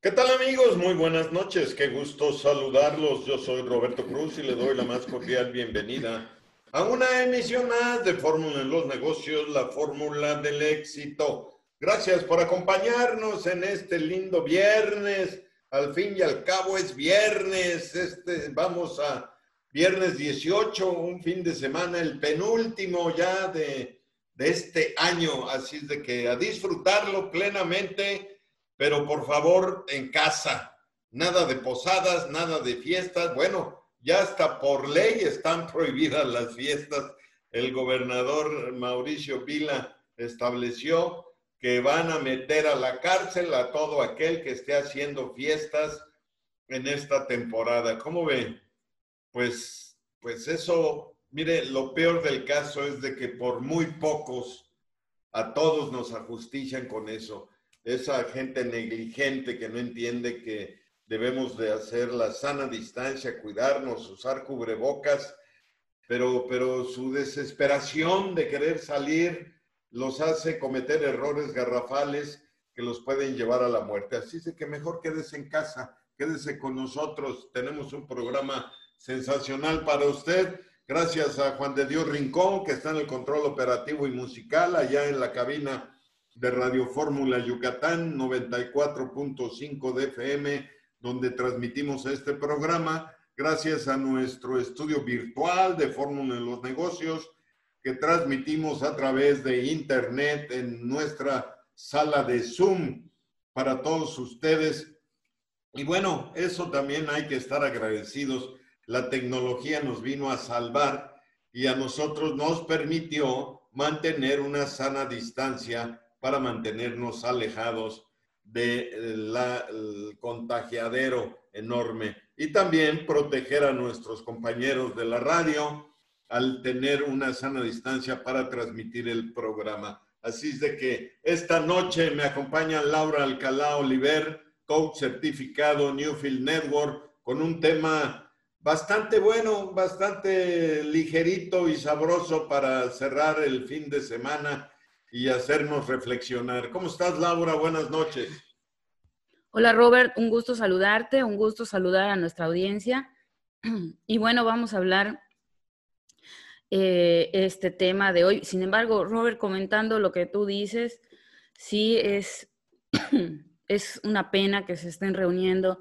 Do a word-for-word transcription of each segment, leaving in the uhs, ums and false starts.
¿Qué tal, amigos? Muy buenas noches, qué gusto saludarlos. Yo soy Roberto Cruz y le doy la más cordial bienvenida a una emisión más de Fórmula en los Negocios, la fórmula del éxito. Gracias por acompañarnos en este lindo viernes. Al fin y al cabo es viernes, este, vamos a viernes dieciocho, un fin de semana, el penúltimo ya de, de este año. Así es de que a disfrutarlo plenamente. Pero por favor, en casa, nada de posadas, nada de fiestas. Bueno, ya hasta por ley están prohibidas las fiestas. El gobernador Mauricio Vila estableció que van a meter a la cárcel a todo aquel que esté haciendo fiestas en esta temporada. ¿Cómo ven? Pues, pues eso, mire, lo peor del caso es de que por muy pocos a todos nos ajustician con eso. Esa gente negligente que no entiende que debemos de hacer la sana distancia, cuidarnos, usar cubrebocas, pero, pero su desesperación de querer salir los hace cometer errores garrafales que los pueden llevar a la muerte. Así es que mejor quédese en casa, quédese con nosotros. Tenemos un programa sensacional para usted. Gracias a Juan de Dios Rincón, que está en el control operativo y musical, allá en la cabina de Radio Fórmula Yucatán, noventa y cuatro punto cinco de F M, donde transmitimos este programa. Gracias a nuestro estudio virtual de Fórmula en los Negocios, que transmitimos a través de internet en nuestra sala de Zoom para todos ustedes. Y bueno, eso también hay que estar agradecidos. La tecnología nos vino a salvar y a nosotros nos permitió mantener una sana distancia para mantenernos alejados del de contagiadero enorme y también proteger a nuestros compañeros de la radio al tener una sana distancia para transmitir el programa. Así es de que esta noche me acompaña Laura Alcalá Oliver, coach certificado Newfield Network, con un tema bastante bueno, bastante ligerito y sabroso para cerrar el fin de semana y hacernos reflexionar. ¿Cómo estás, Laura? Buenas noches. Hola, Robert. Un gusto saludarte, un gusto saludar a nuestra audiencia. Y bueno, vamos a hablar eh, este tema de hoy. Sin embargo, Robert, comentando lo que tú dices, sí es, es una pena que se estén reuniendo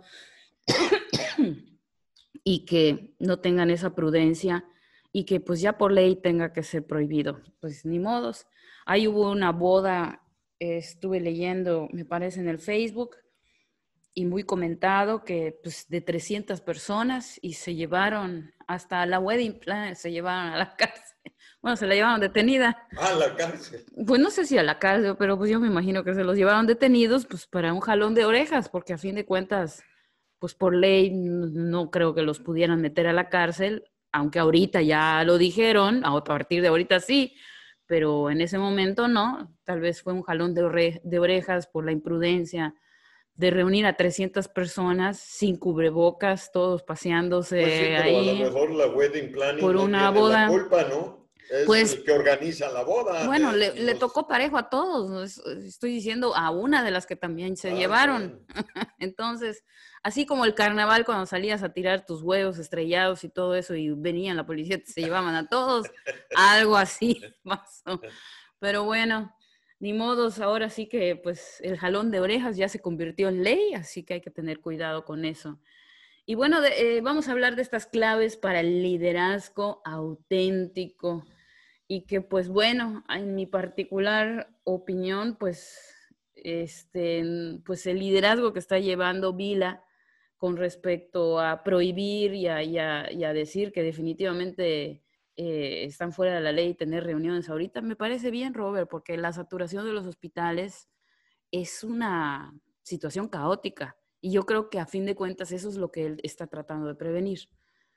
y que no tengan esa prudencia y que pues ya por ley tenga que ser prohibido. Pues ni modos. Ahí hubo una boda, eh, estuve leyendo, me parece, en el Facebook, y muy comentado, que pues de trescientas personas, y se llevaron hasta la wedding planner, se llevaron a la cárcel. Bueno, se la llevaron detenida. A la cárcel. Pues no sé si a la cárcel, pero pues yo me imagino que se los llevaron detenidos pues para un jalón de orejas, porque a fin de cuentas, pues por ley no creo que los pudieran meter a la cárcel, aunque ahorita ya lo dijeron, a partir de ahorita sí, pero en ese momento no. Tal vez fue un jalón de, ore de orejas por la imprudencia de reunir a trescientas personas sin cubrebocas, todos paseándose pues sí, pero ahí. A lo mejor la wedding planning por no una tiene boda. La culpa, ¿no? Es pues, el que organiza la boda. Bueno, de, le, los... le tocó parejo a todos. Estoy diciendo a una de las que también se ah, llevaron. Bueno. Entonces, así como el carnaval cuando salías a tirar tus huevos estrellados y todo eso y venían la policía, se llevaban a todos, algo así pasó. Pero bueno, ni modos, ahora sí que pues el jalón de orejas ya se convirtió en ley, así que hay que tener cuidado con eso. Y bueno, de, eh, vamos a hablar de estas claves para el liderazgo auténtico y que pues bueno, en mi particular opinión, pues, este, pues el liderazgo que está llevando Vila con respecto a prohibir y a, y a, y a decir que definitivamente eh, están fuera de la ley tener reuniones ahorita, me parece bien, Robert, porque la saturación de los hospitales es una situación caótica y yo creo que a fin de cuentas eso es lo que él está tratando de prevenir.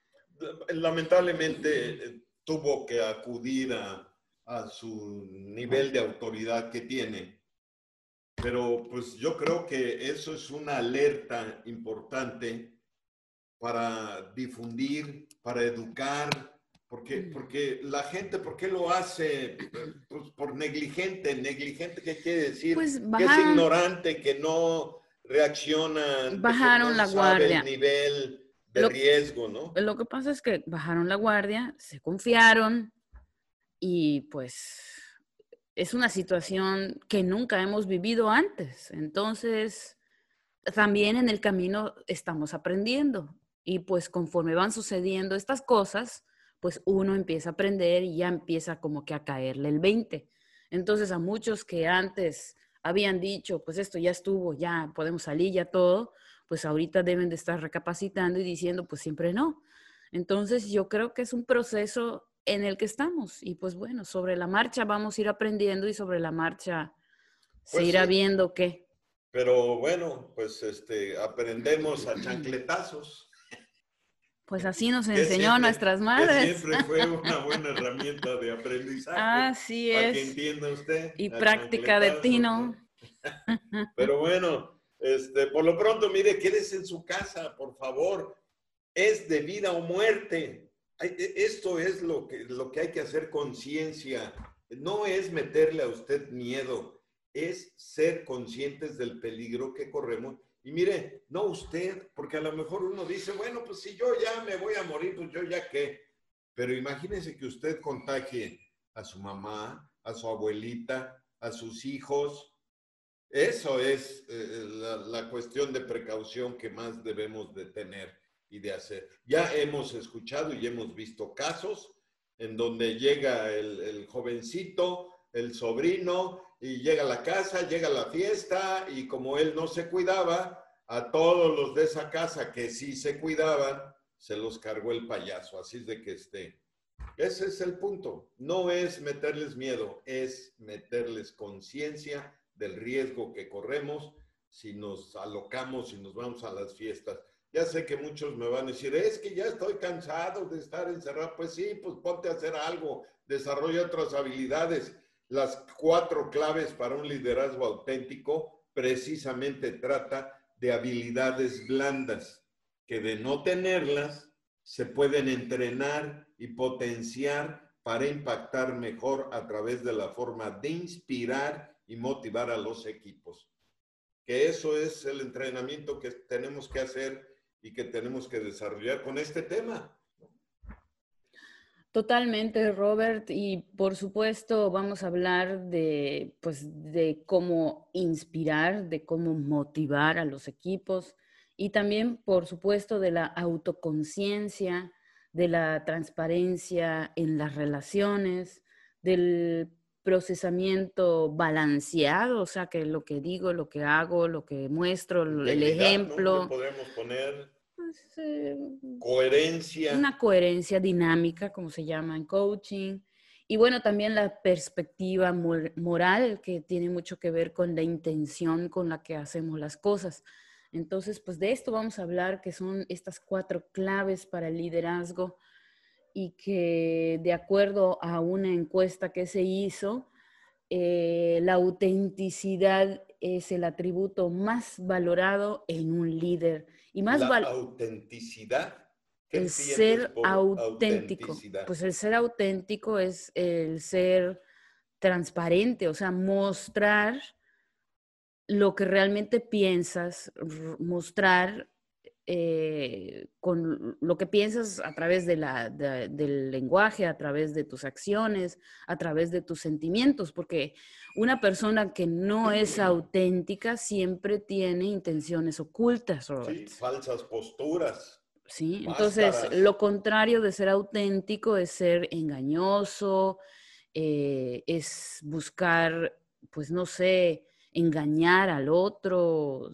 Lamentablemente tuvo que acudir a, a su nivel de autoridad que tiene, pero pues yo creo que eso es una alerta importante para difundir, para educar, porque, porque la gente, ¿por qué lo hace? Pues por negligente. ¿Negligente qué quiere decir? Pues que es ignorante, que no reacciona, bajaron no la sabe guardia. el nivel de Lo, riesgo, ¿no? lo que pasa es que bajaron la guardia, se confiaron y pues es una situación que nunca hemos vivido antes. Entonces, también en el camino estamos aprendiendo y pues conforme van sucediendo estas cosas, pues uno empieza a aprender y ya empieza como que a caerle el veinte. Entonces, a muchos que antes habían dicho, pues esto ya estuvo, ya podemos salir, ya todo, pues ahorita deben de estar recapacitando y diciendo, pues siempre no. Entonces, yo creo que es un proceso en el que estamos y pues bueno, sobre la marcha vamos a ir aprendiendo y sobre la marcha se Pues irá sí, viendo qué. pero bueno, pues este, aprendemos a chancletazos, Pues así nos que enseñó a siempre, nuestras que madres. siempre fue una buena herramienta de aprendizaje, Así para que es. entienda usted, Y a práctica de chancletazos, tino. ¿no? Pero bueno, este, por lo pronto, mire, quédese en su casa, por favor. Es de vida o muerte. Esto es lo que, lo que hay que hacer conciencia. No es meterle a usted miedo, es ser conscientes del peligro que corremos. Y mire, no usted, porque a lo mejor uno dice, bueno, pues si yo ya me voy a morir, pues yo ya qué. Pero imagínese que usted contagie a su mamá, a su abuelita, a sus hijos. Eso es eh, la, la cuestión de precaución que más debemos de tener y de hacer. Ya hemos escuchado y hemos visto casos en donde llega el, el jovencito, el sobrino, y llega a la casa, llega a la fiesta, y como él no se cuidaba, a todos los de esa casa que sí se cuidaban, se los cargó el payaso. Así es de que este, ese es el punto. No es meterles miedo, es meterles conciencia del riesgo que corremos si nos alocamos y nos vamos a las fiestas. Ya sé que muchos me van a decir, es que ya estoy cansado de estar encerrado. Pues sí, pues ponte a hacer algo, desarrolla otras habilidades. Las cuatro claves para un liderazgo auténtico precisamente trata de habilidades blandas, que de no tenerlas se pueden entrenar y potenciar para impactar mejor a través de la forma de inspirar y motivar a los equipos. Que eso es el entrenamiento que tenemos que hacer y que tenemos que desarrollar con este tema. Totalmente, Robert, y por supuesto vamos a hablar de, pues, de cómo inspirar, de cómo motivar a los equipos y también, por supuesto, de la autoconciencia, de la transparencia en las relaciones, del procesamiento balanceado, o sea, que lo que digo, lo que hago, lo que muestro, el Integridad, ¿no? Le ejemplo. podremos poner Pues, eh, coherencia. una coherencia dinámica, como se llama en coaching. Y bueno, también la perspectiva mor moral, que tiene mucho que ver con la intención con la que hacemos las cosas. Entonces, pues de esto vamos a hablar, que son estas cuatro claves para el liderazgo y que de acuerdo a una encuesta que se hizo, eh, la autenticidad es el atributo más valorado en un líder. Y más La val autenticidad. ¿Qué el entiendes ser por auténtico. autenticidad? Pues el ser auténtico es el ser transparente, o sea, mostrar lo que realmente piensas, mostrar eh, con lo que piensas a través de la, de, del lenguaje, a través de tus acciones, a través de tus sentimientos, porque una persona que no es auténtica siempre tiene intenciones ocultas, Robert. Sí, falsas posturas. Sí, entonces Máscaras. lo contrario de ser auténtico es ser engañoso, eh, es buscar, pues no sé, engañar al otro,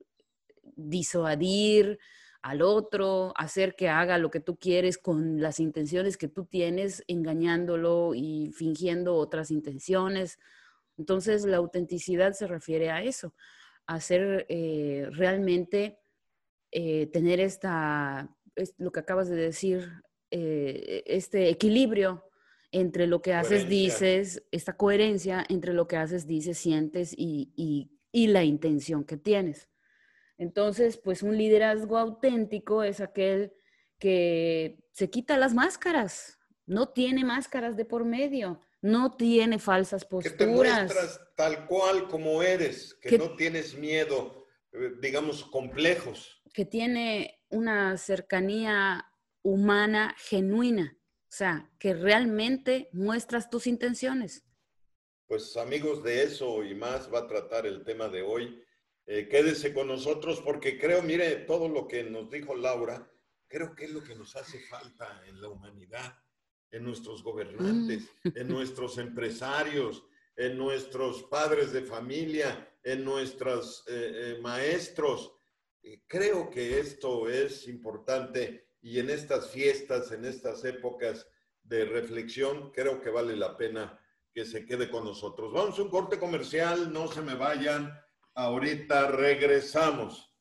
disuadir al otro, hacer que haga lo que tú quieres con las intenciones que tú tienes, engañándolo y fingiendo otras intenciones. Entonces la autenticidad se refiere a eso, a ser eh, realmente... Eh, tener esta, es lo que acabas de decir, eh, este equilibrio entre lo que haces, Coherencia. dices, esta coherencia entre lo que haces, dices, sientes y, y, y la intención que tienes. Entonces, pues un liderazgo auténtico es aquel que se quita las máscaras, no tiene máscaras de por medio, no tiene falsas Que te posturas. muestras tal cual como eres, que Que no tienes miedo. digamos, complejos. Que tiene una cercanía humana genuina, o sea, que realmente muestras tus intenciones. Pues amigos, de eso y más va a tratar el tema de hoy. Eh, quédese con nosotros porque creo, mire, todo lo que nos dijo Laura, creo que es lo que nos hace falta en la humanidad, en nuestros gobernantes, mm. en nuestros empresarios, en nuestros padres de familia, en nuestros eh, eh, maestros. Eh, creo que esto es importante y en estas fiestas, en estas épocas de reflexión, creo que vale la pena que se quede con nosotros. Vamos a un corte comercial, no se me vayan, ahorita regresamos.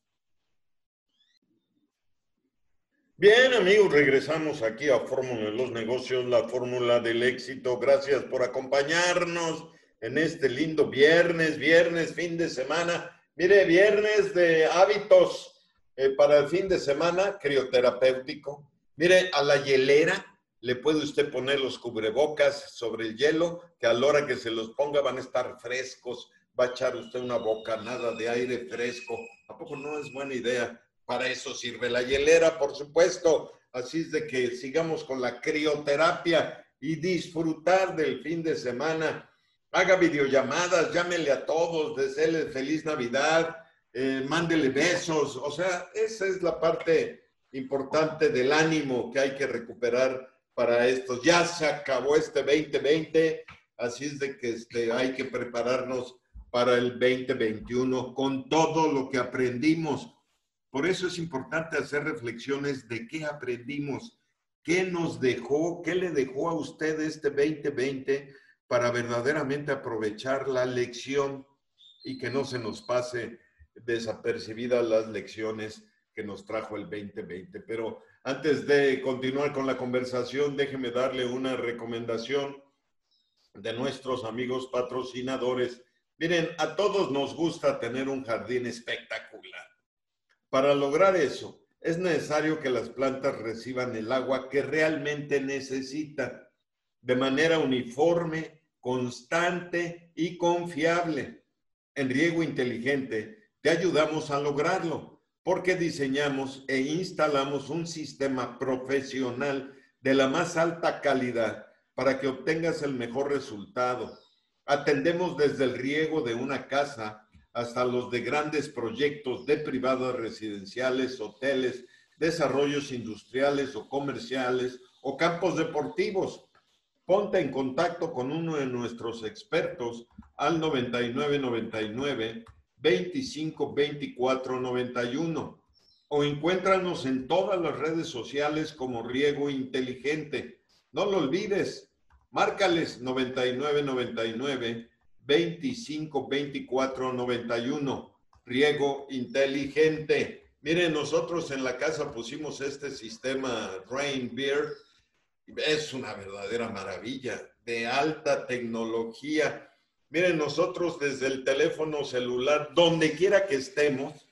Bien, amigos, regresamos aquí a Fórmula de los Negocios, la fórmula del éxito. Gracias por acompañarnos en este lindo viernes, viernes, fin de semana. Mire, viernes de hábitos eh, para el fin de semana, crioterapéutico. Mire, a la hielera le puede usted poner los cubrebocas sobre el hielo, que a la hora que se los ponga van a estar frescos, va a echar usted una bocanada de aire fresco. ¿A poco no es buena idea? Para eso sirve la hielera, por supuesto. Así es de que sigamos con la crioterapia y disfrutar del fin de semana. Haga videollamadas, llámele a todos, deséle feliz Navidad, eh, mándele besos. O sea, esa es la parte importante del ánimo que hay que recuperar para esto. Ya se acabó este veinte veinte, así es de que este, hay que prepararnos para el veinte veintiuno con todo lo que aprendimos. Por eso es importante hacer reflexiones de qué aprendimos, qué nos dejó, qué le dejó a usted este veinte veinte para verdaderamente aprovechar la lección y que no se nos pase desapercibidas las lecciones que nos trajo el veinte veinte. Pero antes de continuar con la conversación, déjeme darle una recomendación de nuestros amigos patrocinadores. Miren, a todos nos gusta tener un jardín espectacular. Para lograr eso, es necesario que las plantas reciban el agua que realmente necesitan, de manera uniforme, constante y confiable. En Riego Inteligente te ayudamos a lograrlo, porque diseñamos e instalamos un sistema profesional de la más alta calidad para que obtengas el mejor resultado. Atendemos desde el riego de una casa hasta los de grandes proyectos de privadas residenciales, hoteles, desarrollos industriales o comerciales o campos deportivos. Ponte en contacto con uno de nuestros expertos al noventa y nueve noventa y nueve, veinticinco veinticuatro noventa y uno o encuéntranos en todas las redes sociales como Riego Inteligente. No lo olvides, márcales noventa y nueve noventa y nueve, veinticinco veinticuatro noventa y uno, Riego Inteligente. Miren, nosotros en la casa pusimos este sistema Rain Beer. Es una verdadera maravilla, de alta tecnología. Miren, nosotros desde el teléfono celular, donde quiera que estemos,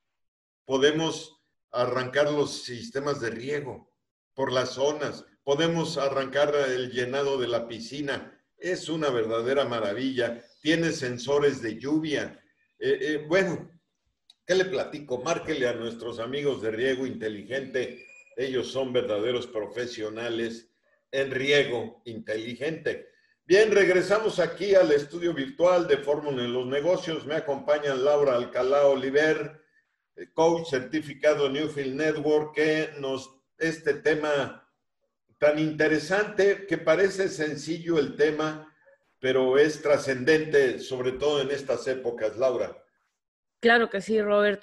podemos arrancar los sistemas de riego por las zonas, podemos arrancar el llenado de la piscina. Es una verdadera maravilla. Tiene sensores de lluvia. Eh, eh, bueno, ¿qué le platico? Márquele a nuestros amigos de Riego Inteligente. Ellos son verdaderos profesionales en riego inteligente. Bien, regresamos aquí al estudio virtual de Fórmula en los Negocios. Me acompañan Laura Alcalá Oliver, coach certificado Newfield Network, que nos, este tema tan interesante, que parece sencillo el tema, pero es trascendente, sobre todo en estas épocas, Laura. Claro que sí, Robert.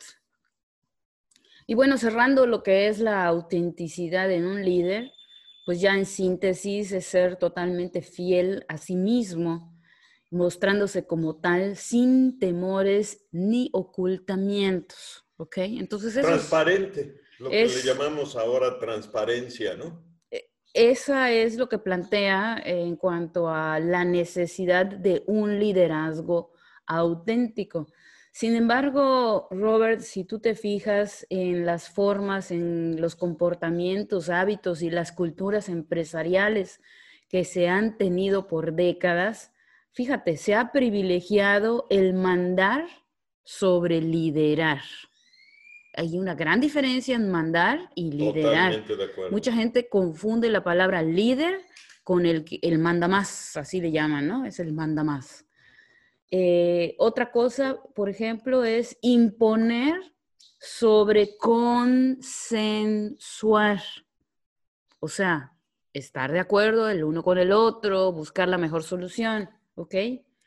Y bueno, cerrando lo que es la autenticidad en un líder, pues ya en síntesis es ser totalmente fiel a sí mismo, mostrándose como tal, sin temores ni ocultamientos, ¿ok? Entonces eso transparente, es, lo que es, le llamamos ahora transparencia, ¿no? Esa es lo que plantea en cuanto a la necesidad de un liderazgo auténtico. Sin embargo, Robert, si tú te fijas en las formas, en los comportamientos, hábitos y las culturas empresariales que se han tenido por décadas, fíjate, se ha privilegiado el mandar sobre liderar. Hay una gran diferencia en mandar y liderar. Totalmente de acuerdo. Mucha gente confunde la palabra líder con el, el manda más, así le llaman, ¿no? Es el manda más. Eh, otra cosa, por ejemplo, es imponer sobre consensuar. O sea, estar de acuerdo el uno con el otro, buscar la mejor solución, ¿ok?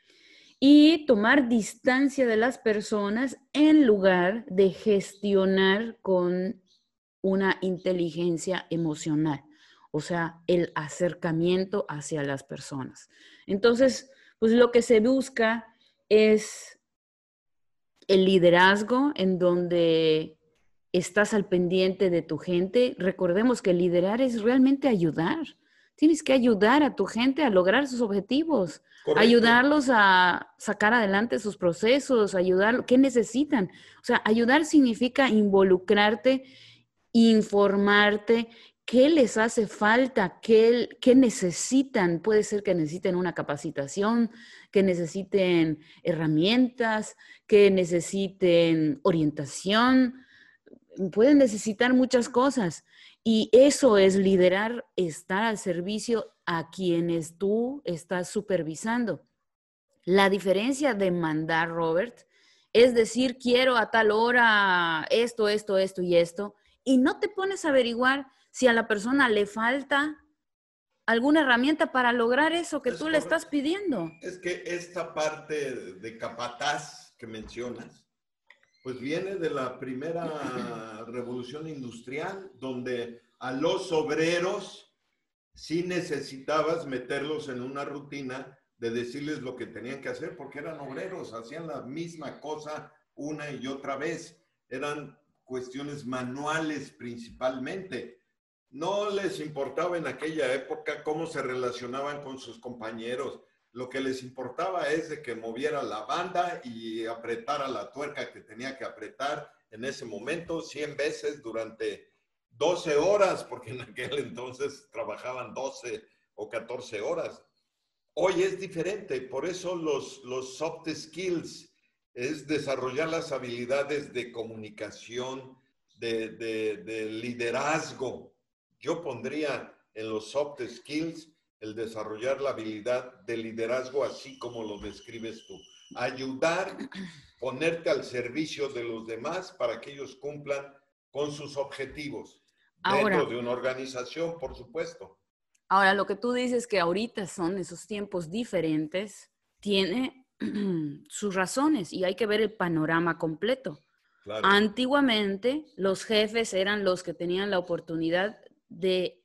Y tomar distancia de las personas en lugar de gestionar con una inteligencia emocional, o sea, el acercamiento hacia las personas. Entonces, pues lo que se busca es el liderazgo en donde estás al pendiente de tu gente. Recordemos que liderar es realmente ayudar. Tienes que ayudar a tu gente a lograr sus objetivos, Correcto. Ayudarlos a sacar adelante sus procesos, ayudar, ¿qué necesitan? O sea, ayudar significa involucrarte, informarte, qué les hace falta, qué, qué necesitan. Puede ser que necesiten una capacitación, que necesiten herramientas, que necesiten orientación, pueden necesitar muchas cosas. Y eso es liderar, estar al servicio a quienes tú estás supervisando. La diferencia de mandar, Robert, es decir, quiero a tal hora esto, esto, esto y esto, y no te pones a averiguar si a la persona le falta alguna herramienta para lograr eso que es tú correcto. Le estás pidiendo. Es que esta parte de capataz que mencionas, pues viene de la primera revolución industrial, donde a los obreros sí necesitabas meterlos en una rutina de decirles lo que tenían que hacer, porque eran obreros, hacían la misma cosa una y otra vez. Eran cuestiones manuales principalmente. No les importaba en aquella época cómo se relacionaban con sus compañeros. Lo que les importaba es de que moviera la banda y apretara la tuerca que tenía que apretar en ese momento cien veces durante doce horas, porque en aquel entonces trabajaban doce o catorce horas. Hoy es diferente, por eso los, los soft skills es desarrollar las habilidades de comunicación, de, de, de liderazgo. Yo pondría en los soft skills el desarrollar la habilidad de liderazgo así como lo describes tú. Ayudar, ponerte al servicio de los demás para que ellos cumplan con sus objetivos. Ahora, dentro de una organización, por supuesto. Ahora, lo que tú dices que ahorita son esos tiempos diferentes, tiene sus razones y hay que ver el panorama completo. Claro. Antiguamente, los jefes eran los que tenían la oportunidad de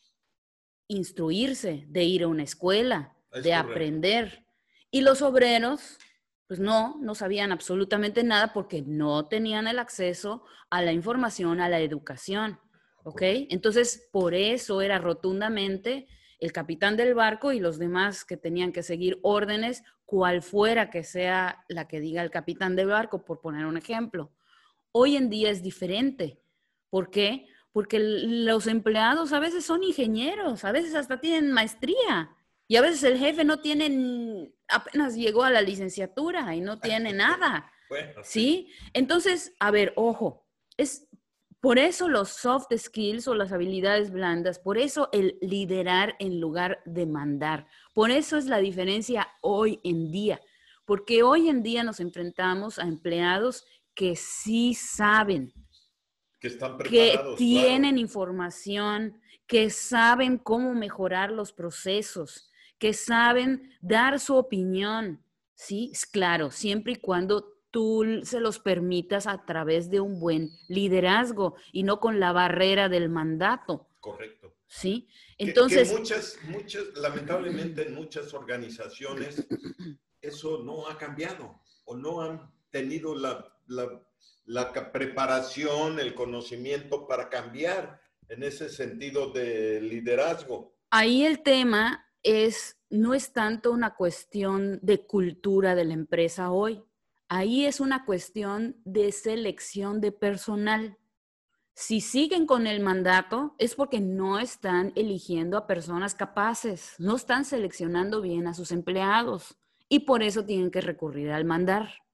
instruirse, de ir a una escuela, es de correcto. Aprender. Y los obreros, pues no, no sabían absolutamente nada porque no tenían el acceso a la información, a la educación. ¿Ok? Entonces, por eso era rotundamente el capitán del barco y los demás que tenían que seguir órdenes, cual fuera que sea la que diga el capitán del barco, por poner un ejemplo. Hoy en día es diferente. ¿Por qué? Porque los empleados a veces son ingenieros, a veces hasta tienen maestría. Y a veces el jefe no tiene, apenas llegó a la licenciatura y no tiene nada. Bueno, ¿sí? Entonces, a ver, ojo, es... Por eso los soft skills o las habilidades blandas, por eso el liderar en lugar de mandar. Por eso es la diferencia hoy en día, porque hoy en día nos enfrentamos a empleados que sí saben, que están preparados, que tienen claro. información, que saben cómo mejorar los procesos, que saben dar su opinión, ¿sí? Claro, siempre y cuando tú se los permitas a través de un buen liderazgo y no con la barrera del mandato. Correcto. ¿Sí? Entonces... Que, que muchas, muchas, lamentablemente en muchas organizaciones eso no ha cambiado o no han tenido la, la, la preparación, el conocimiento para cambiar en ese sentido de liderazgo. Ahí el tema es, no es tanto una cuestión de cultura de la empresa hoy. Ahí es una cuestión de selección de personal. Si siguen con el mandato es porque no están eligiendo a personas capaces, no están seleccionando bien a sus empleados y por eso tienen que recurrir al mandar.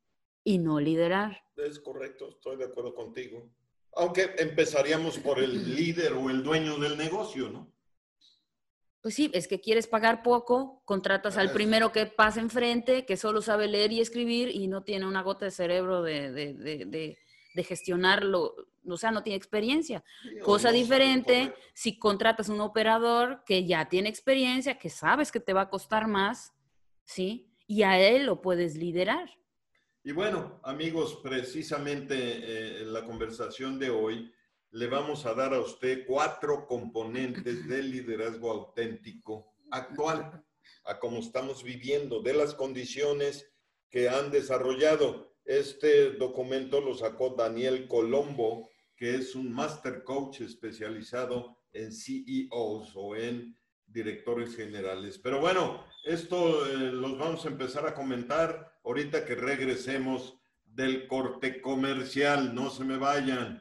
y no liderar. Es correcto, estoy de acuerdo contigo. Aunque empezaríamos por el líder o el dueño del negocio, ¿no? Pues sí, es que quieres pagar poco, contratas al primero que pasa enfrente, que solo sabe leer y escribir y no tiene una gota de cerebro de, de, de, de, de gestionarlo, o sea, no tiene experiencia. Sí, cosa no diferente si contratas un operador que ya tiene experiencia, que sabes que te va a costar más, ¿sí? Y a él lo puedes liderar. Y bueno, amigos, precisamente eh, en la conversación de hoy le vamos a dar a usted cuatro componentes del liderazgo auténtico actual, a cómo estamos viviendo, de las condiciones que han desarrollado. Este documento lo sacó Daniel Colombo, que es un master coach especializado en C E Os o en directores generales. Pero bueno, esto eh, los vamos a empezar a comentar ahorita que regresemos del corte comercial. No se me vayan.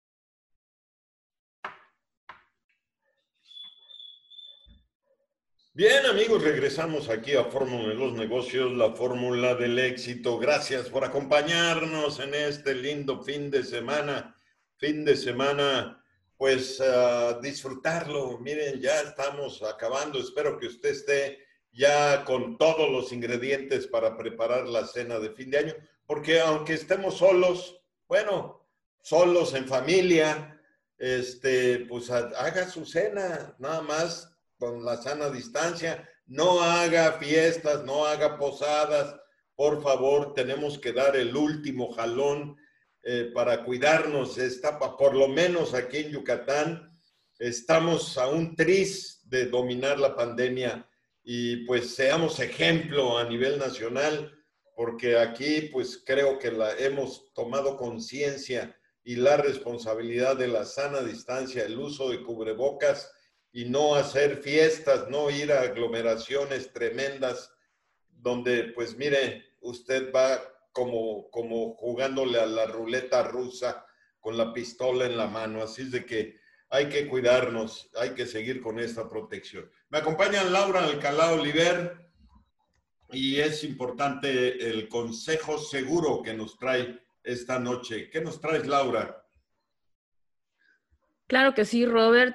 Bien, amigos, regresamos aquí a Fórmula de los Negocios, la fórmula del éxito. Gracias por acompañarnos en este lindo fin de semana. Fin de semana, pues, uh, disfrutarlo. Miren, ya estamos acabando. Espero que usted esté ya con todos los ingredientes para preparar la cena de fin de año. Porque aunque estemos solos, bueno, solos en familia, este, pues haga su cena, nada más, con la sana distancia, no haga fiestas, no haga posadas, por favor, tenemos que dar el último jalón eh, para cuidarnos. Está, por lo menos aquí en Yucatán, estamos a un tris de dominar la pandemia y pues seamos ejemplo a nivel nacional, porque aquí pues creo que la hemos tomado conciencia y la responsabilidad de la sana distancia, el uso de cubrebocas, y no hacer fiestas, no ir a aglomeraciones tremendas donde, pues mire, usted va como, como jugándole a la ruleta rusa con la pistola en la mano. Así es de que hay que cuidarnos, hay que seguir con esta protección. Me acompañan Laura Alcalá Oliver y es importante el consejo seguro que nos trae esta noche. ¿Qué nos traes, Laura? Claro que sí, Robert.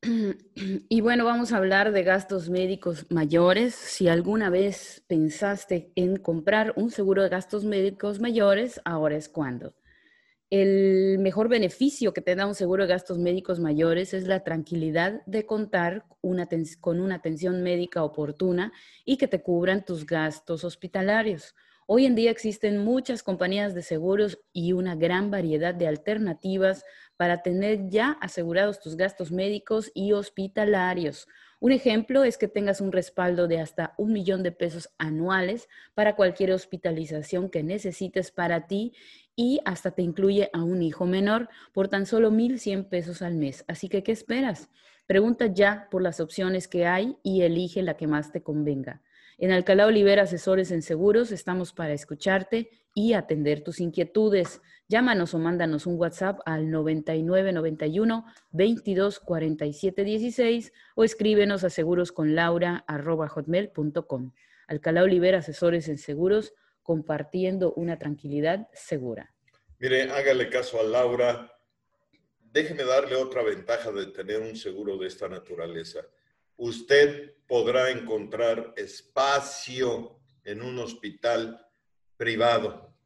Y bueno, vamos a hablar de gastos médicos mayores. Si alguna vez pensaste en comprar un seguro de gastos médicos mayores, ahora es cuando. El mejor beneficio que te da un seguro de gastos médicos mayores es la tranquilidad de contar una con una atención médica oportuna y que te cubran tus gastos hospitalarios. Hoy en día existen muchas compañías de seguros y una gran variedad de alternativas para tener ya asegurados tus gastos médicos y hospitalarios. Un ejemplo es que tengas un respaldo de hasta un millón de pesos anuales para cualquier hospitalización que necesites para ti y hasta te incluye a un hijo menor por tan solo mil cien pesos al mes. Así que, ¿qué esperas? Pregunta ya por las opciones que hay y elige la que más te convenga. En Alcalá Oliver Asesores en Seguros estamos para escucharte y atender tus inquietudes. Llámanos o mándanos un WhatsApp al noventa y nueve noventa y uno veintidós cuarenta y siete dieciséis o escríbenos a segurosconlaura arroba hotmail punto com. Alcalá Oliver Asesores en Seguros, compartiendo una tranquilidad segura. Mire, hágale caso a Laura. Déjeme darle otra ventaja de tener un seguro de esta naturaleza. Usted podrá encontrar espacio en un hospital privado.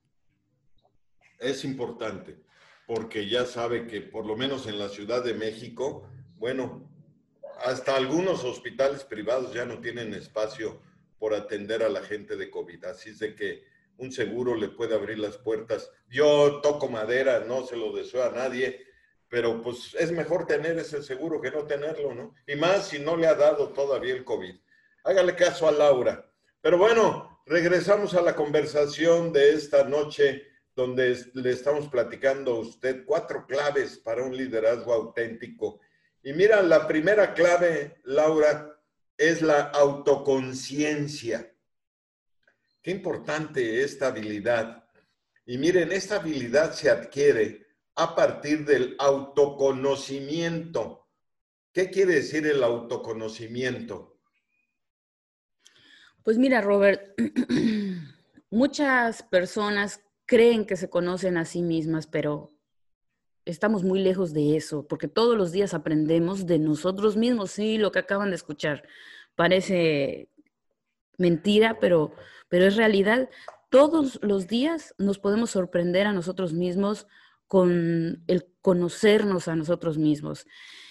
Es importante, porque ya sabe que por lo menos en la Ciudad de México, bueno, hasta algunos hospitales privados ya no tienen espacio por atender a la gente de COVID. Así es de que un seguro le puede abrir las puertas. Yo toco madera, no se lo deseo a nadie, pero pues es mejor tener ese seguro que no tenerlo, ¿no? Y más si no le ha dado todavía el COVID. Hágale caso a Laura. Pero bueno, regresamos a la conversación de esta noche, donde le estamos platicando a usted cuatro claves para un liderazgo auténtico. Y mira, la primera clave, Laura, es la autoconciencia. Qué importante esta habilidad. Y miren, esta habilidad se adquiere a partir del autoconocimiento. ¿Qué quiere decir el autoconocimiento? Pues mira, Robert, muchas personas creen que se conocen a sí mismas, pero estamos muy lejos de eso, porque todos los días aprendemos de nosotros mismos. Sí, lo que acaban de escuchar parece mentira, pero, pero es realidad. Todos los días nos podemos sorprender a nosotros mismos con el conocernos a nosotros mismos.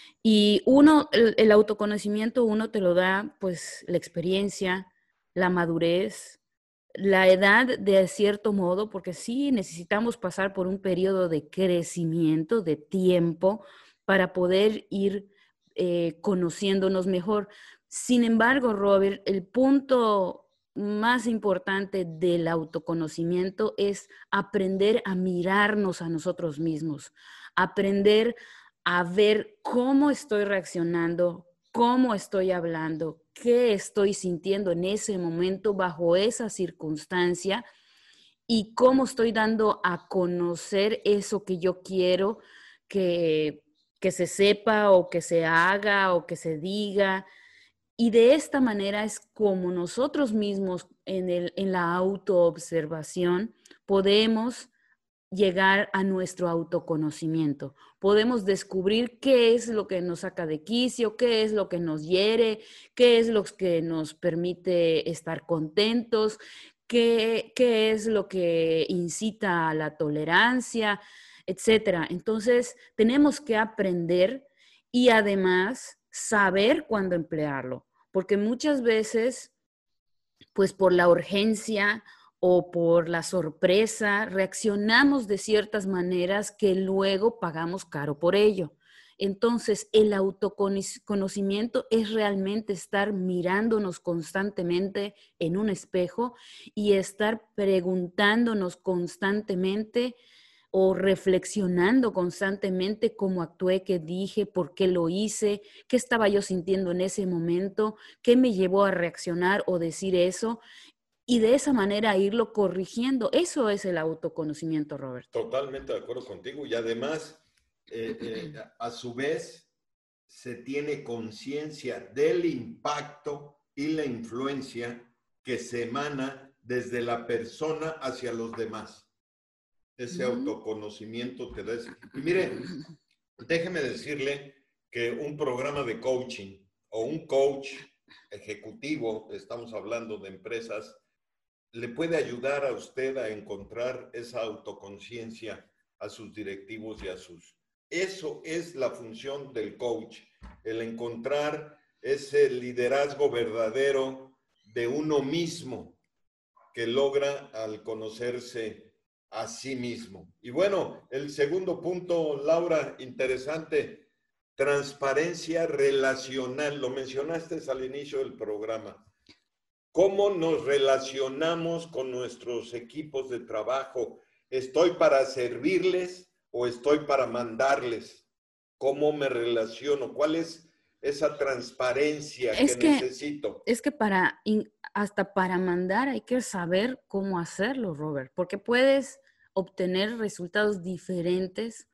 Y uno, el, el autoconocimiento, uno te lo da, pues, la experiencia, la madurez, la edad de cierto modo, porque sí necesitamos pasar por un periodo de crecimiento, de tiempo, para poder ir eh, conociéndonos mejor. Sin embargo, Robert, el punto más importante del autoconocimiento es aprender a mirarnos a nosotros mismos, aprender a ver cómo estoy reaccionando, cómo estoy hablando, qué estoy sintiendo en ese momento bajo esa circunstancia y cómo estoy dando a conocer eso que yo quiero que, que se sepa o que se haga o que se diga. Y de esta manera es como nosotros mismos en, el, en la autoobservación podemos llegar a nuestro autoconocimiento. Podemos descubrir qué es lo que nos saca de quicio, qué es lo que nos hiere, qué es lo que nos permite estar contentos, qué, qué es lo que incita a la tolerancia, etcétera. Entonces, tenemos que aprender y además saber cuándo emplearlo, porque muchas veces, pues por la urgencia o por la sorpresa, reaccionamos de ciertas maneras que luego pagamos caro por ello. Entonces, el autoconocimiento es realmente estar mirándonos constantemente en un espejo y estar preguntándonos constantemente o reflexionando constantemente cómo actué, qué dije, por qué lo hice, qué estaba yo sintiendo en ese momento, qué me llevó a reaccionar o decir eso. Y de esa manera irlo corrigiendo. Eso es el autoconocimiento, Robert. Totalmente de acuerdo contigo. Y además, eh, eh, a su vez, se tiene conciencia del impacto y la influencia que se emana desde la persona hacia los demás. Ese autoconocimiento te da ese. Y mire, déjeme decirle que un programa de coaching o un coach ejecutivo, estamos hablando de empresas, le puede ayudar a usted a encontrar esa autoconciencia a sus directivos y a sus... Eso es la función del coach, el encontrar ese liderazgo verdadero de uno mismo que logra al conocerse a sí mismo. Y bueno, el segundo punto, Laura, interesante, transparencia relacional. Lo mencionaste al inicio del programa. ¿Cómo nos relacionamos con nuestros equipos de trabajo? ¿Estoy para servirles o estoy para mandarles? ¿Cómo me relaciono? ¿Cuál es esa transparencia es que, que necesito? Es que para, hasta para mandar hay que saber cómo hacerlo, Robert, porque puedes obtener resultados diferentes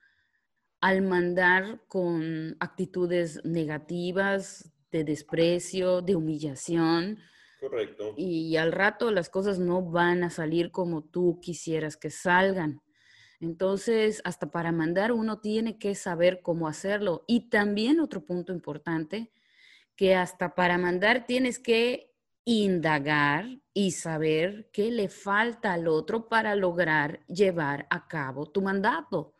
al mandar con actitudes negativas, de desprecio, de humillación. Correcto. Y al rato las cosas no van a salir como tú quisieras que salgan. Entonces, hasta para mandar uno tiene que saber cómo hacerlo. Y también otro punto importante, que hasta para mandar tienes que indagar y saber qué le falta al otro para lograr llevar a cabo tu mandato.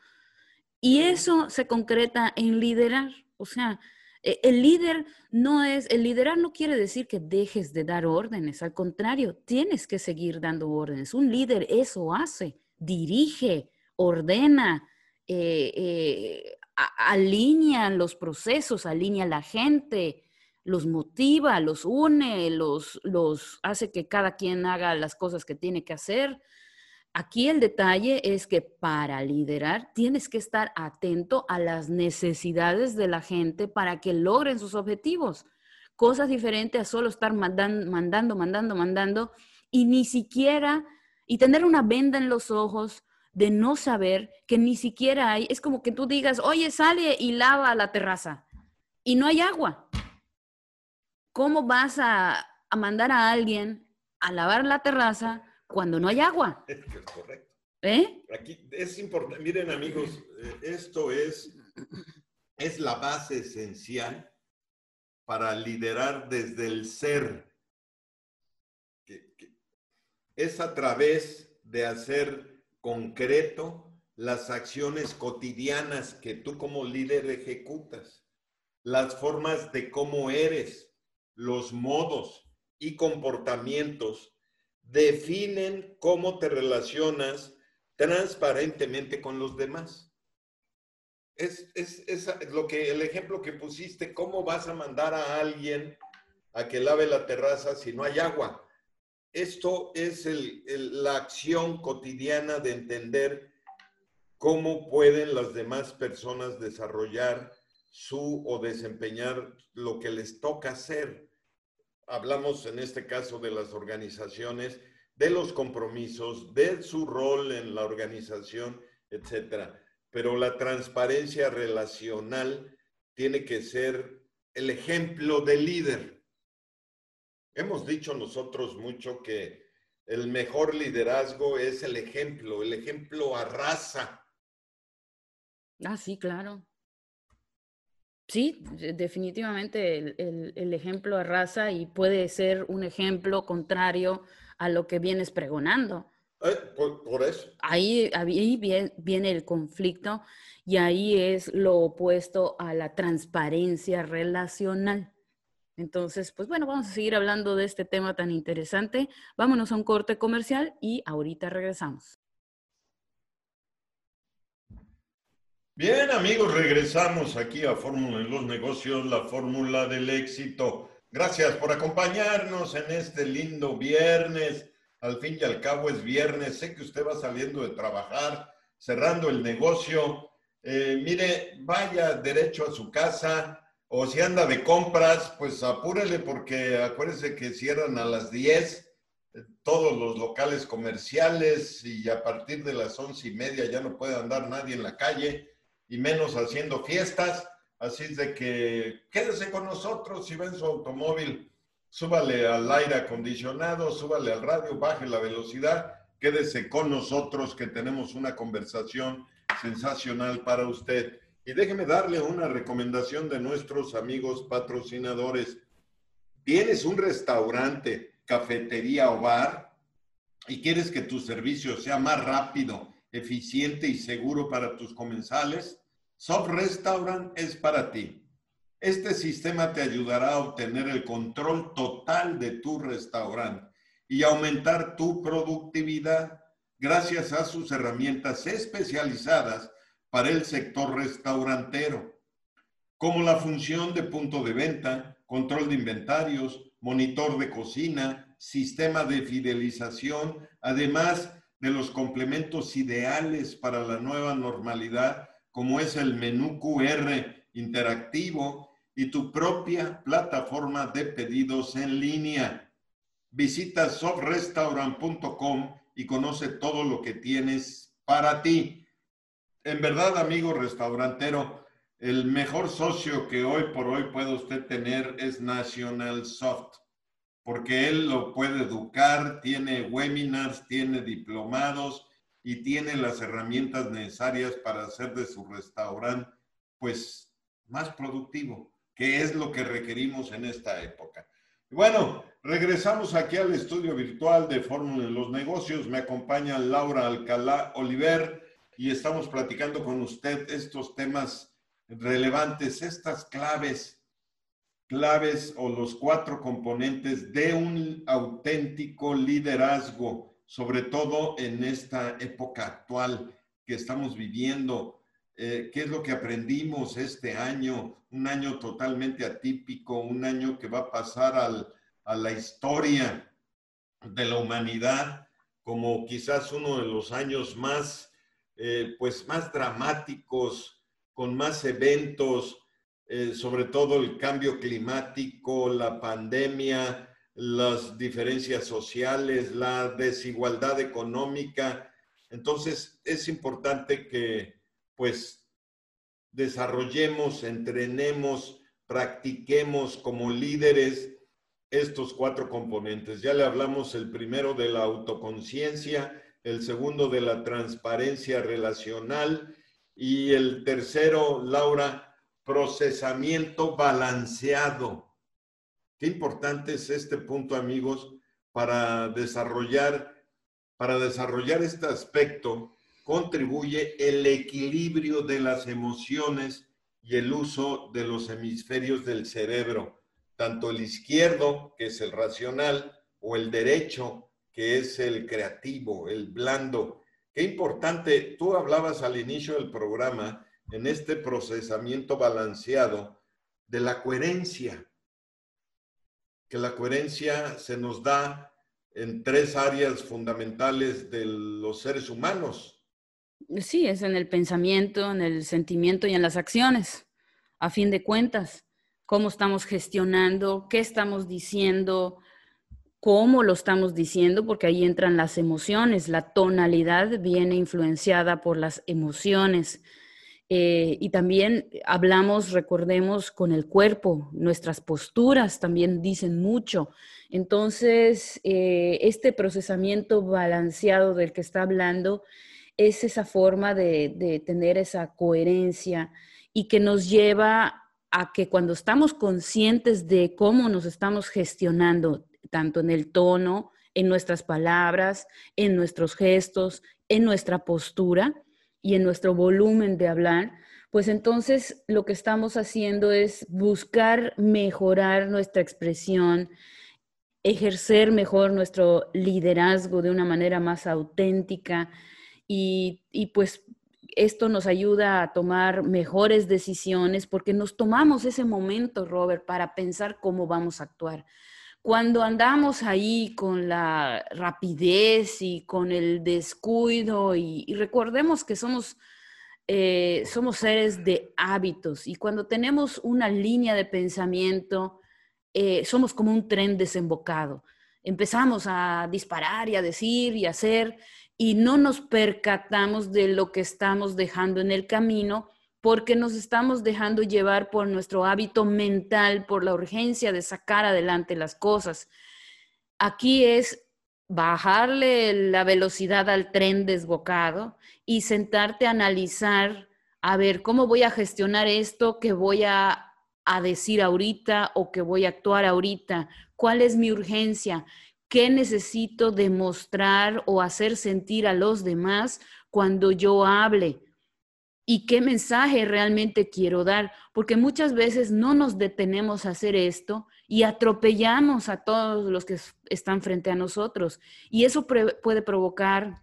Y eso se concreta en liderar. O sea, el líder no es, el liderar no quiere decir que dejes de dar órdenes, al contrario, tienes que seguir dando órdenes. Un líder eso hace, dirige, ordena, eh, eh, a, alinea los procesos, alinea a la gente, los motiva, los une, los, los hace que cada quien haga las cosas que tiene que hacer. Aquí el detalle es que para liderar tienes que estar atento a las necesidades de la gente para que logren sus objetivos. Cosas diferentes a solo estar mandando, mandando, mandando, mandando y ni siquiera, y tener una venda en los ojos de no saber que ni siquiera hay, es como que tú digas, oye, sale y lava la terraza y no hay agua. ¿Cómo vas a, a mandar a alguien a lavar la terraza cuando no hay agua? Es correcto. ¿Eh? Aquí es importante, miren amigos, eh, esto es, es la base esencial para liderar desde el ser. Que, que es a través de hacer concreto las acciones cotidianas que tú como líder ejecutas, las formas de cómo eres, los modos y comportamientos definen cómo te relacionas transparentemente con los demás. Es, es, es lo que, el ejemplo que pusiste, ¿cómo vas a mandar a alguien a que lave la terraza si no hay agua? Esto es el, el, la acción cotidiana de entender cómo pueden las demás personas desarrollar su o desempeñar lo que les toca hacer. Hablamos en este caso de las organizaciones, de los compromisos, de su rol en la organización, etcétera. Pero la transparencia relacional tiene que ser el ejemplo del líder. Hemos dicho nosotros mucho que el mejor liderazgo es el ejemplo, el ejemplo arrasa. Ah, sí, claro. Sí, definitivamente el, el, el ejemplo arrasa y puede ser un ejemplo contrario a lo que vienes pregonando. Eh, por, por eso. Ahí, ahí viene, viene el conflicto y ahí es lo opuesto a la transparencia relacional. Entonces, pues bueno, vamos a seguir hablando de este tema tan interesante. Vámonos a un corte comercial y ahorita regresamos. Bien, amigos, regresamos aquí a Fórmula en los Negocios, la fórmula del éxito. Gracias por acompañarnos en este lindo viernes. Al fin y al cabo es viernes. Sé que usted va saliendo de trabajar, cerrando el negocio. Eh, mire, vaya derecho a su casa o si anda de compras, pues apúrele porque acuérdese que cierran a las diez todos los locales comerciales y a partir de las once y media ya no puede andar nadie en la calle y menos haciendo fiestas, así es de que quédese con nosotros. Si va en su automóvil, súbale al aire acondicionado, súbale al radio, baje la velocidad, quédese con nosotros que tenemos una conversación sensacional para usted. Y déjeme darle una recomendación de nuestros amigos patrocinadores. ¿Tienes un restaurante, cafetería o bar y quieres que tu servicio sea más rápido, eficiente y seguro para tus comensales? Soft Restaurant es para ti. Este sistema te ayudará a obtener el control total de tu restaurante y aumentar tu productividad gracias a sus herramientas especializadas para el sector restaurantero, como la función de punto de venta, control de inventarios, monitor de cocina, sistema de fidelización, además de los complementos ideales para la nueva normalidad, como es el menú Q R interactivo y tu propia plataforma de pedidos en línea. Visita soft restaurant punto com y conoce todo lo que tienes para ti. En verdad, amigo restaurantero, el mejor socio que hoy por hoy puede usted tener es National Soft, porque él lo puede educar, tiene webinars, tiene diplomados y tiene las herramientas necesarias para hacer de su restaurante pues más productivo, que es lo que requerimos en esta época. Bueno, regresamos aquí al estudio virtual de Fórmula en los Negocios. Me acompaña Laura Alcalá Oliver y estamos platicando con usted estos temas relevantes, estas claves, claves o los cuatro componentes de un auténtico liderazgo, sobre todo en esta época actual que estamos viviendo. Eh, ¿Qué es lo que aprendimos este año? Un año totalmente atípico, un año que va a pasar al, a la historia de la humanidad como quizás uno de los años más, eh, pues más dramáticos, con más eventos, eh, sobre todo el cambio climático, la pandemia, las diferencias sociales, la desigualdad económica. Entonces es importante que pues desarrollemos, entrenemos, practiquemos como líderes estos cuatro componentes. Ya le hablamos el primero de la autoconciencia, el segundo de la transparencia relacional y el tercero, Laura, procesamiento balanceado. Qué importante es este punto, amigos, para desarrollar, para desarrollar este aspecto. Contribuye el equilibrio de las emociones y el uso de los hemisferios del cerebro, tanto el izquierdo, que es el racional, o el derecho, que es el creativo, el blando. Qué importante, tú hablabas al inicio del programa, en este procesamiento balanceado, de la coherencia, que la coherencia se nos da en tres áreas fundamentales de los seres humanos. Sí, es en el pensamiento, en el sentimiento y en las acciones. A fin de cuentas, cómo estamos gestionando, qué estamos diciendo, cómo lo estamos diciendo, porque ahí entran las emociones. La tonalidad viene influenciada por las emociones. Eh, y también hablamos, recordemos, con el cuerpo. Nuestras posturas también dicen mucho. Entonces, eh, este procesamiento balanceado del que está hablando es esa forma de, de tener esa coherencia y que nos lleva a que cuando estamos conscientes de cómo nos estamos gestionando, tanto en el tono, en nuestras palabras, en nuestros gestos, en nuestra postura y en nuestro volumen de hablar, pues entonces lo que estamos haciendo es buscar mejorar nuestra expresión, ejercer mejor nuestro liderazgo de una manera más auténtica. Y, y pues esto nos ayuda a tomar mejores decisiones porque nos tomamos ese momento, Robert, para pensar cómo vamos a actuar. Cuando andamos ahí con la rapidez y con el descuido, y, y recordemos que somos, eh, somos seres de hábitos, y cuando tenemos una línea de pensamiento, eh, somos como un tren desembocado. Empezamos a disparar y a decir y a hacer, y no nos percatamos de lo que estamos dejando en el camino porque nos estamos dejando llevar por nuestro hábito mental, por la urgencia de sacar adelante las cosas. Aquí es bajarle la velocidad al tren desbocado y sentarte a analizar, a ver, ¿cómo voy a gestionar esto que voy a, a decir ahorita o que voy a actuar ahorita? ¿Cuál es mi urgencia? ¿Qué necesito demostrar o hacer sentir a los demás cuando yo hable? ¿Y qué mensaje realmente quiero dar? Porque muchas veces no nos detenemos a hacer esto y atropellamos a todos los que están frente a nosotros. Y eso puede provocar,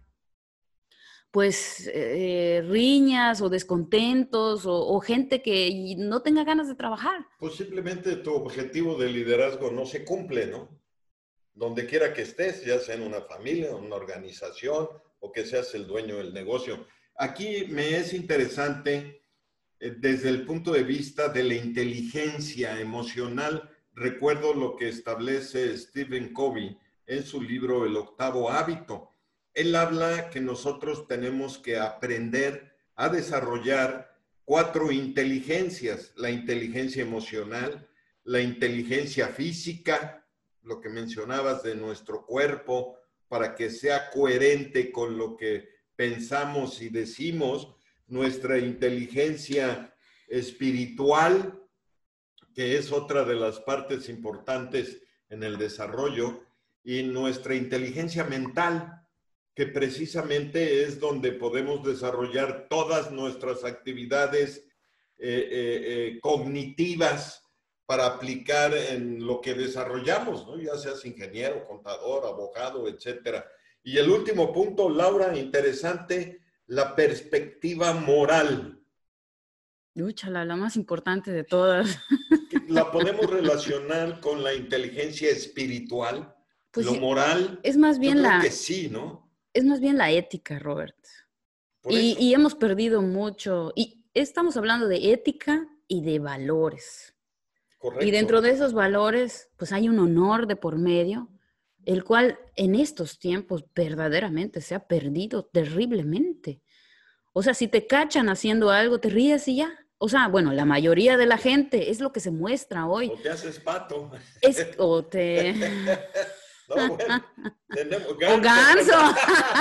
pues, eh, riñas o descontentos o, o gente que no tenga ganas de trabajar. Pues simplemente tu objetivo de liderazgo no se cumple, ¿no? Donde quiera que estés, ya sea en una familia, en una organización o que seas el dueño del negocio. Aquí me es interesante eh, desde el punto de vista de la inteligencia emocional. Recuerdo lo que establece Stephen Covey en su libro El octavo hábito. Él habla que nosotros tenemos que aprender a desarrollar cuatro inteligencias: la inteligencia emocional, la inteligencia física, lo que mencionabas de nuestro cuerpo, para que sea coherente con lo que pensamos y decimos, nuestra inteligencia espiritual, que es otra de las partes importantes en el desarrollo, y nuestra inteligencia mental, que precisamente es donde podemos desarrollar todas nuestras actividades eh, eh, eh, cognitivas para aplicar en lo que desarrollamos, ¿no? Ya seas ingeniero, contador, abogado, etcétera. Y el último punto, Laura, interesante, la perspectiva moral. Úchala, la más importante de todas. La podemos relacionar con la inteligencia espiritual, pues lo sí, moral. Es más bien yo creo la, que sí, ¿no? Es más bien la ética, Robert. Por y, eso. y hemos perdido mucho. Y estamos hablando de ética y de valores. Correcto. Y dentro de esos valores, pues hay un honor de por medio, el cual en estos tiempos verdaderamente se ha perdido terriblemente. O sea, si te cachan haciendo algo, te ríes y ya. O sea, bueno, la mayoría de la gente es lo que se muestra hoy. O te haces pato. Es, o te... No, bueno, tenemos ganso. O ganso.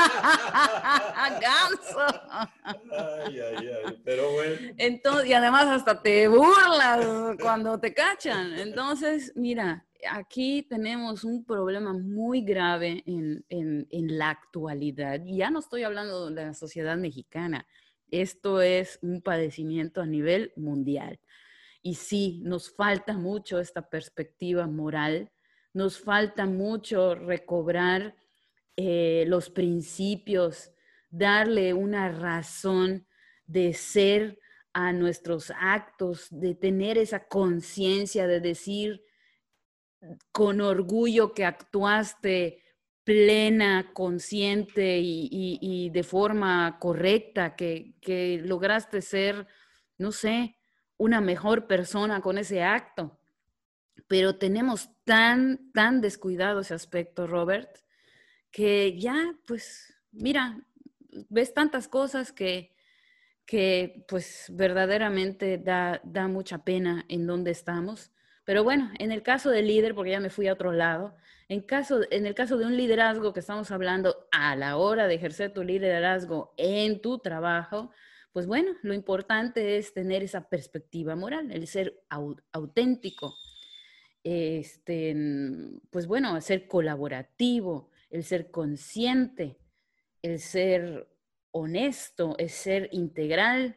Ganso. Ay, ay, ay, pero bueno. Entonces, y además hasta te burlas cuando te cachan. Entonces, mira, aquí tenemos un problema muy grave en, en, en la actualidad. Ya no estoy hablando de la sociedad mexicana. Esto es un padecimiento a nivel mundial. Y sí, nos falta mucho esta perspectiva moral, nos falta mucho recobrar eh, los principios, darle una razón de ser a nuestros actos, de tener esa conciencia de decir con orgullo que actuaste plena, consciente y, y, y de forma correcta, que, que lograste ser, no sé, una mejor persona con ese acto. Pero tenemos tan, tan descuidado ese aspecto, Robert, que ya, pues, mira, ves tantas cosas que, que pues, verdaderamente da, da mucha pena en dónde estamos. Pero bueno, en el caso del líder, porque ya me fui a otro lado, en, caso, en el caso de un liderazgo que estamos hablando a la hora de ejercer tu liderazgo en tu trabajo, pues bueno, lo importante es tener esa perspectiva moral, el ser au auténtico, este, pues bueno, el ser colaborativo, el ser consciente, el ser honesto, el ser integral.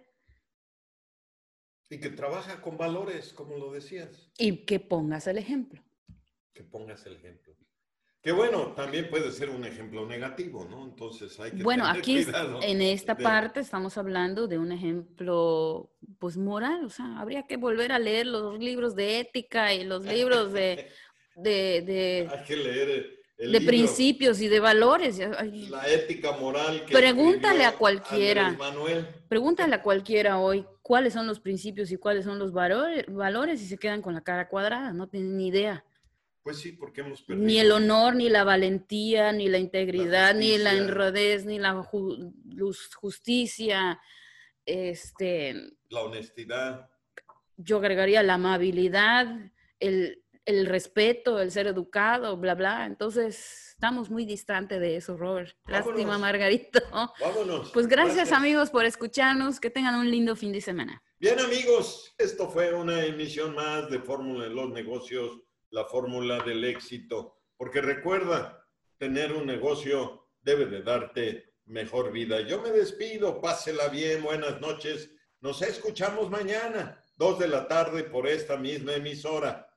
Y que trabaja con valores, como lo decías. Y que pongas el ejemplo. Que pongas el ejemplo. Que bueno, también puede ser un ejemplo negativo, ¿no? Entonces hay que bueno, tener aquí cuidado. En esta de... parte estamos hablando de un ejemplo, pues, moral. O sea, habría que volver a leer los libros de ética y los libros de... de, de hay que leer el de libro, principios y de valores. La ética moral que Pregúntale a cualquiera. Andrés Manuel. Pregúntale a cualquiera hoy cuáles son los principios y cuáles son los valores, valores y se quedan con la cara cuadrada, no tienen ni idea. Pues sí, porque hemos perdido. Ni el honor, ni la valentía, ni la integridad, la ni la honradez, ni la ju justicia, este, la honestidad. Yo agregaría la amabilidad, el, el respeto, el ser educado, bla, bla. Entonces, estamos muy distantes de eso, Robert. Lástima, Vámonos. Margarito. Vámonos. Pues gracias, gracias, amigos, por escucharnos. Que tengan un lindo fin de semana. Bien, amigos, esto fue una emisión más de Fórmula en los Negocios, la fórmula del éxito. Porque recuerda, tener un negocio debe de darte mejor vida. Yo me despido, pásela bien, buenas noches. Nos escuchamos mañana, dos de la tarde, por esta misma emisora.